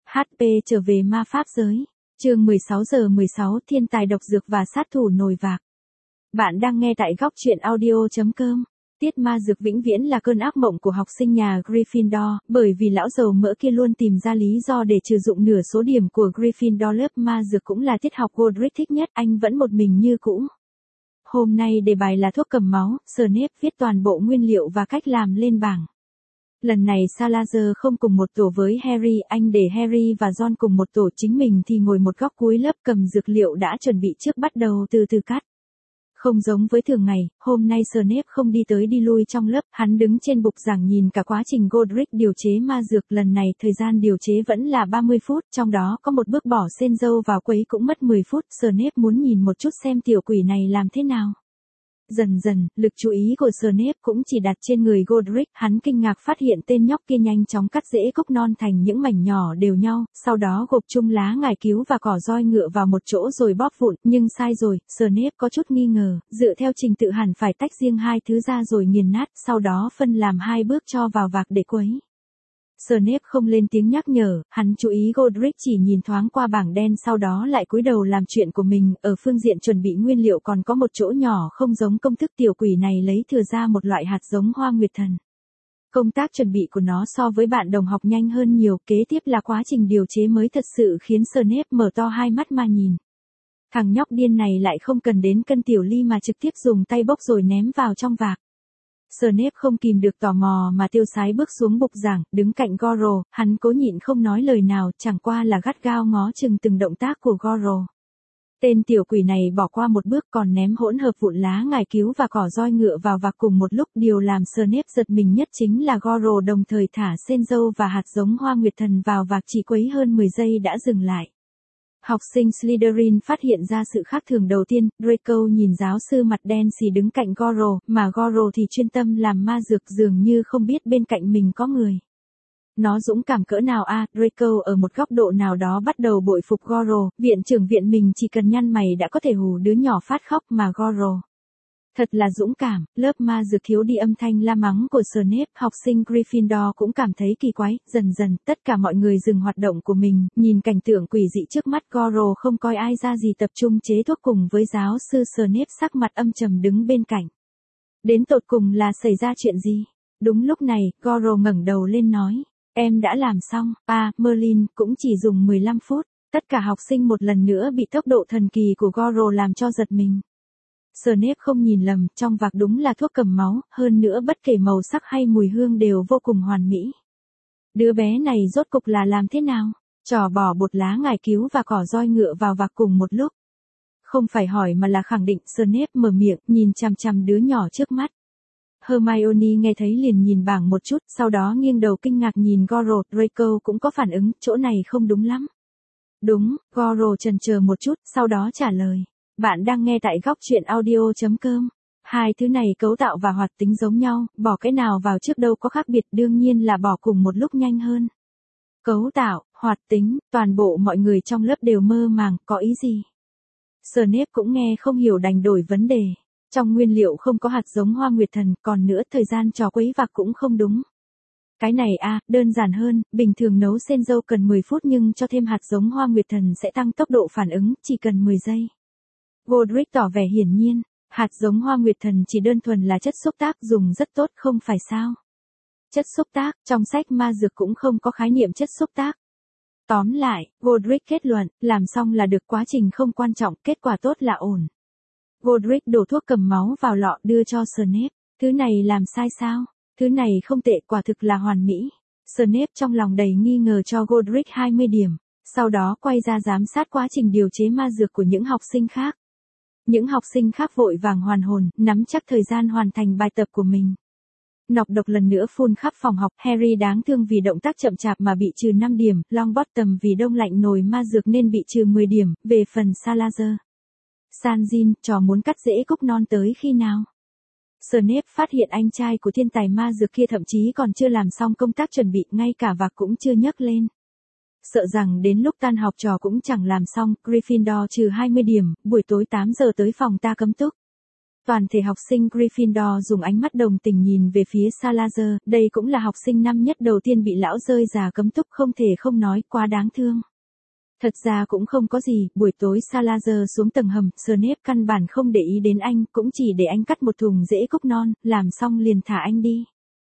HP trở về ma pháp giới. Chương 16:16 Thiên tài độc dược và sát thủ nồi vạc. Bạn đang nghe tại góc truyện audio.com. Tiết ma dược vĩnh viễn là cơn ác mộng của học sinh nhà Gryffindor, bởi vì lão giàu mỡ kia luôn tìm ra lý do để trừ dụng nửa số điểm của Gryffindor. Lớp ma dược cũng là tiết học Godric thích nhất, anh vẫn một mình như cũ. Hôm nay đề bài là thuốc cầm máu, Snape viết toàn bộ nguyên liệu và cách làm lên bảng. Lần này Salazar không cùng một tổ với Harry, anh để Harry và Ron cùng một tổ, chính mình thì ngồi một góc cuối lớp cầm dược liệu đã chuẩn bị trước, bắt đầu từ từ cắt. Không giống với thường ngày, hôm nay Snape không đi tới đi lui trong lớp, hắn đứng trên bục giảng nhìn cả quá trình Godric điều chế ma dược. Lần này thời gian điều chế vẫn là 30 phút, trong đó có một bước bỏ sen dâu vào quấy cũng mất 10 phút. Snape muốn nhìn một chút xem tiểu quỷ này làm thế nào. Dần dần, lực chú ý của Snape cũng chỉ đặt trên người Godric, hắn kinh ngạc phát hiện tên nhóc kia nhanh chóng cắt rễ cúc non thành những mảnh nhỏ đều nhau, sau đó gộp chung lá ngải cứu và cỏ roi ngựa vào một chỗ rồi bóp vụn, nhưng sai rồi, Snape có chút nghi ngờ, dựa theo trình tự hẳn phải tách riêng hai thứ ra rồi nghiền nát, sau đó phân làm hai bước cho vào vạc để quấy. Snape không lên tiếng nhắc nhở, hắn chú ý Godric chỉ nhìn thoáng qua bảng đen sau đó lại cúi đầu làm chuyện của mình. Ở phương diện chuẩn bị nguyên liệu còn có một chỗ nhỏ không giống công thức, tiểu quỷ này lấy thừa ra một loại hạt giống hoa nguyệt thần. Công tác chuẩn bị của nó so với bạn đồng học nhanh hơn nhiều, kế tiếp là quá trình điều chế mới thật sự khiến Snape mở to hai mắt mà nhìn. Thằng nhóc điên này lại không cần đến cân tiểu ly mà trực tiếp dùng tay bốc rồi ném vào trong vạc. Snape không kìm được tò mò mà tiêu sái bước xuống bục giảng, đứng cạnh Goro, hắn cố nhịn không nói lời nào, chẳng qua là gắt gao ngó chừng từng động tác của Goro. Tên tiểu quỷ này bỏ qua một bước còn ném hỗn hợp vụn lá ngải cứu và cỏ roi ngựa vào vạc cùng một lúc. Điều làm Snape giật mình nhất chính là Goro đồng thời thả sen dâu và hạt giống hoa nguyệt thần vào vạc, chỉ quấy hơn 10 giây đã dừng lại. Học sinh Slytherin phát hiện ra sự khác thường đầu tiên, Draco nhìn giáo sư mặt đen xì đứng cạnh Goro, mà Goro thì chuyên tâm làm ma dược, dường như không biết bên cạnh mình có người. Nó dũng cảm cỡ nào a? Draco ở một góc độ nào đó bắt đầu bội phục Goro, viện trưởng viện mình chỉ cần nhăn mày đã có thể hù đứa nhỏ phát khóc, mà Goro thật là dũng cảm. Lớp ma dược thiếu đi âm thanh la mắng của Snape, học sinh Gryffindor cũng cảm thấy kỳ quái. Dần dần, tất cả mọi người dừng hoạt động của mình, nhìn cảnh tượng quỷ dị trước mắt. Goro không coi ai ra gì, tập trung chế thuốc cùng với giáo sư Snape sắc mặt âm trầm đứng bên cạnh. Đến tột cùng là xảy ra chuyện gì? Đúng lúc này, Goro ngẩng đầu lên nói, em đã làm xong, Merlin, cũng chỉ dùng 15 phút. Tất cả học sinh một lần nữa bị tốc độ thần kỳ của Goro làm cho giật mình. Snape không nhìn lầm, trong vạc đúng là thuốc cầm máu, hơn nữa bất kể màu sắc hay mùi hương đều vô cùng hoàn mỹ. Đứa bé này rốt cục là làm thế nào? Trò bỏ bột lá ngải cứu và cỏ roi ngựa vào vạc cùng một lúc. Không phải hỏi mà là khẳng định, Snape mở miệng, nhìn chằm chằm đứa nhỏ trước mắt. Hermione nghe thấy liền nhìn bảng một chút, sau đó nghiêng đầu kinh ngạc nhìn Goro. Draco cũng có phản ứng, chỗ này không đúng lắm. Đúng, Goro chần chờ một chút, sau đó trả lời. Bạn đang nghe tại góc truyện audio.com. Hai thứ này cấu tạo và hoạt tính giống nhau, bỏ cái nào vào trước đâu có khác biệt, đương nhiên là bỏ cùng một lúc nhanh hơn. Cấu tạo, hoạt tính, toàn bộ mọi người trong lớp đều mơ màng, có ý gì? Snape cũng nghe không hiểu đành đổi vấn đề. Trong nguyên liệu không có hạt giống hoa nguyệt thần, còn nữa thời gian trò quấy vạc cũng không đúng. Cái này đơn giản hơn, bình thường nấu sen dâu cần 10 phút nhưng cho thêm hạt giống hoa nguyệt thần sẽ tăng tốc độ phản ứng, chỉ cần 10 giây. Godric tỏ vẻ hiển nhiên, hạt giống hoa nguyệt thần chỉ đơn thuần là chất xúc tác, dùng rất tốt không phải sao? Chất xúc tác, trong sách ma dược cũng không có khái niệm chất xúc tác. Tóm lại, Godric kết luận, làm xong là được, quá trình không quan trọng, kết quả tốt là ổn. Godric đổ thuốc cầm máu vào lọ đưa cho Snape. Thứ này làm sai sao? Thứ này không tệ, quả thực là hoàn mỹ. Snape trong lòng đầy nghi ngờ cho Godric 20 điểm, sau đó quay ra giám sát quá trình điều chế ma dược của những học sinh khác. Những học sinh khác vội vàng hoàn hồn, nắm chắc thời gian hoàn thành bài tập của mình. Nọc độc lần nữa phun khắp phòng học, Harry đáng thương vì động tác chậm chạp mà bị trừ 5 điểm, Longbottom vì đông lạnh nồi ma dược nên bị trừ 10 điểm, về phần Salazar. Sanjin, trò muốn cắt rễ cúc non tới khi nào? Snape phát hiện anh trai của thiên tài ma dược kia thậm chí còn chưa làm xong công tác chuẩn bị, ngay cả vạc cũng chưa nhấc lên. Sợ rằng đến lúc tan học trò cũng chẳng làm xong, Gryffindor trừ 20 điểm, buổi tối 8 giờ tới phòng ta cấm túc. Toàn thể học sinh Gryffindor dùng ánh mắt đồng tình nhìn về phía Salazar, đây cũng là học sinh năm nhất đầu tiên bị lão rơi già cấm túc, không thể không nói quá đáng thương. Thật ra cũng không có gì, buổi tối Salazar xuống tầng hầm, Snape căn bản không để ý đến anh, cũng chỉ để anh cắt một thùng rễ cúc non, làm xong liền thả anh đi.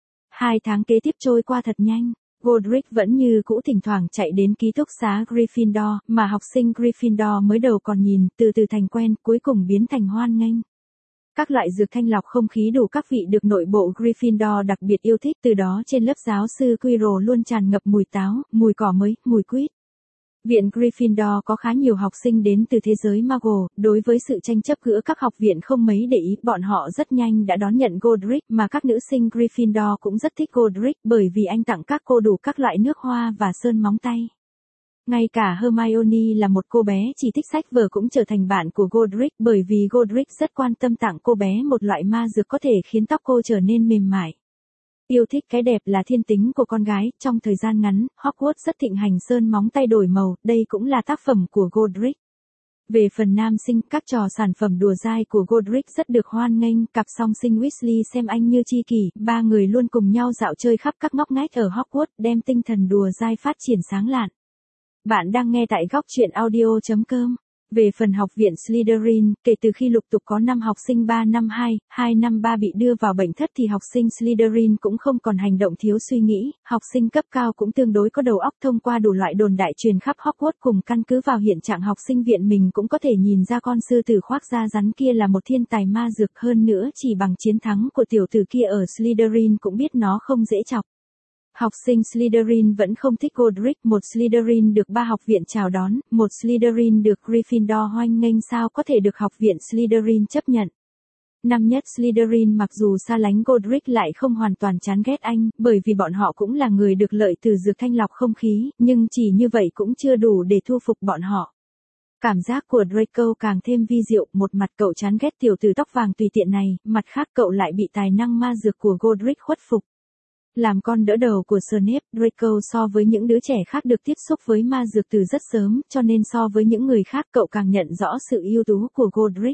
2 tháng kế tiếp trôi qua thật nhanh. Godric vẫn như cũ thỉnh thoảng chạy đến ký túc xá Gryffindor, mà học sinh Gryffindor mới đầu còn nhìn, từ từ thành quen, cuối cùng biến thành hoan nghênh. Các loại dược thanh lọc không khí đủ các vị được nội bộ Gryffindor đặc biệt yêu thích, từ đó trên lớp giáo sư Quirrell luôn tràn ngập mùi táo, mùi cỏ mới, mùi quýt. Viện Gryffindor có khá nhiều học sinh đến từ thế giới Muggle, đối với sự tranh chấp giữa các học viện không mấy để ý, bọn họ rất nhanh đã đón nhận Godric, mà các nữ sinh Gryffindor cũng rất thích Godric bởi vì anh tặng các cô đủ các loại nước hoa và sơn móng tay. Ngay cả Hermione là một cô bé chỉ thích sách vở cũng trở thành bạn của Godric bởi vì Godric rất quan tâm tặng cô bé một loại ma dược có thể khiến tóc cô trở nên mềm mại. Yêu thích cái đẹp là thiên tính của con gái, trong thời gian ngắn, Hogwarts rất thịnh hành sơn móng tay đổi màu, đây cũng là tác phẩm của Godric. Về phần nam sinh, các trò sản phẩm đùa dai của Godric rất được hoan nghênh, cặp song sinh Weasley xem anh như tri kỷ, 3 người luôn cùng nhau dạo chơi khắp các ngóc ngách ở Hogwarts, đem tinh thần đùa dai phát triển sáng lạn. Bạn đang nghe tại góc truyện audio.com. Về phần học viện Slytherin, kể từ khi lục tục có 5 học sinh 3 năm 2, 2 năm 3 bị đưa vào bệnh thất thì học sinh Slytherin cũng không còn hành động thiếu suy nghĩ, học sinh cấp cao cũng tương đối có đầu óc, thông qua đủ loại đồn đại truyền khắp Hogwarts cùng căn cứ vào hiện trạng học sinh viện mình cũng có thể nhìn ra con sư tử khoác da rắn kia là một thiên tài ma dược, hơn nữa chỉ bằng chiến thắng của tiểu tử kia ở Slytherin cũng biết nó không dễ chọc. Học sinh Slytherin vẫn không thích Godric, một Slytherin được 3 học viện chào đón, một Slytherin được Gryffindor hoan nghênh sao có thể được học viện Slytherin chấp nhận. Năm nhất Slytherin mặc dù xa lánh Godric lại không hoàn toàn chán ghét anh, bởi vì bọn họ cũng là người được lợi từ dược thanh lọc không khí, nhưng chỉ như vậy cũng chưa đủ để thu phục bọn họ. Cảm giác của Draco càng thêm vi diệu, một mặt cậu chán ghét tiểu tử tóc vàng tùy tiện này, mặt khác cậu lại bị tài năng ma dược của Godric khuất phục. Làm con đỡ đầu của Snape, Draco so với những đứa trẻ khác được tiếp xúc với ma dược từ rất sớm, cho nên so với những người khác cậu càng nhận rõ sự ưu tú của Godric.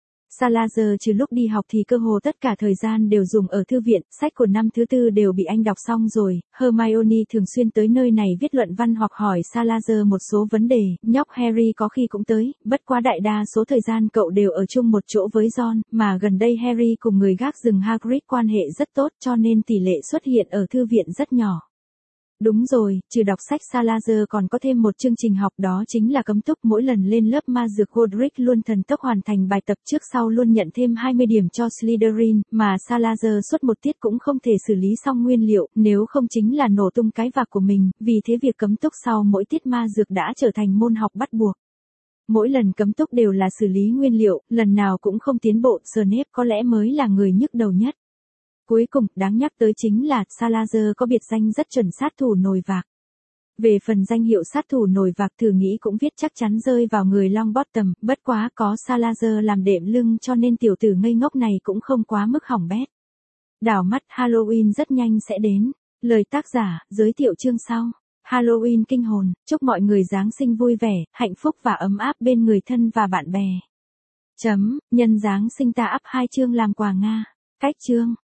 Salazar trừ lúc đi học thì cơ hồ tất cả thời gian đều dùng ở thư viện, sách của năm thứ 4 đều bị anh đọc xong rồi. Hermione thường xuyên tới nơi này viết luận văn hoặc hỏi Salazar một số vấn đề, nhóc Harry có khi cũng tới, bất quá đại đa số thời gian cậu đều ở chung một chỗ với Ron, mà gần đây Harry cùng người gác rừng Hagrid quan hệ rất tốt cho nên tỷ lệ xuất hiện ở thư viện rất nhỏ. Đúng rồi, trừ đọc sách Salazar còn có thêm một chương trình học, đó chính là cấm túc, mỗi lần lên lớp ma dược Godric luôn thần tốc hoàn thành bài tập trước sau luôn nhận thêm 20 điểm cho Slytherin, mà Salazar suốt một tiết cũng không thể xử lý xong nguyên liệu, nếu không chính là nổ tung cái vạc của mình, vì thế việc cấm túc sau mỗi tiết ma dược đã trở thành môn học bắt buộc. Mỗi lần cấm túc đều là xử lý nguyên liệu, lần nào cũng không tiến bộ, Snape có lẽ mới là người nhức đầu nhất. Cuối cùng, đáng nhắc tới chính là, Salazar có biệt danh rất chuẩn sát thủ nồi vạc. Về phần danh hiệu sát thủ nồi vạc thử nghĩ cũng viết chắc chắn rơi vào người Longbottom, bất quá có Salazar làm đệm lưng cho nên tiểu tử ngây ngốc này cũng không quá mức hỏng bét. Đảo mắt Halloween rất nhanh sẽ đến. Lời tác giả, giới thiệu chương sau. Halloween kinh hồn, chúc mọi người Giáng sinh vui vẻ, hạnh phúc và ấm áp bên người thân và bạn bè. Nhân Giáng sinh ta up 2 chương làm quà Nga. Cách chương.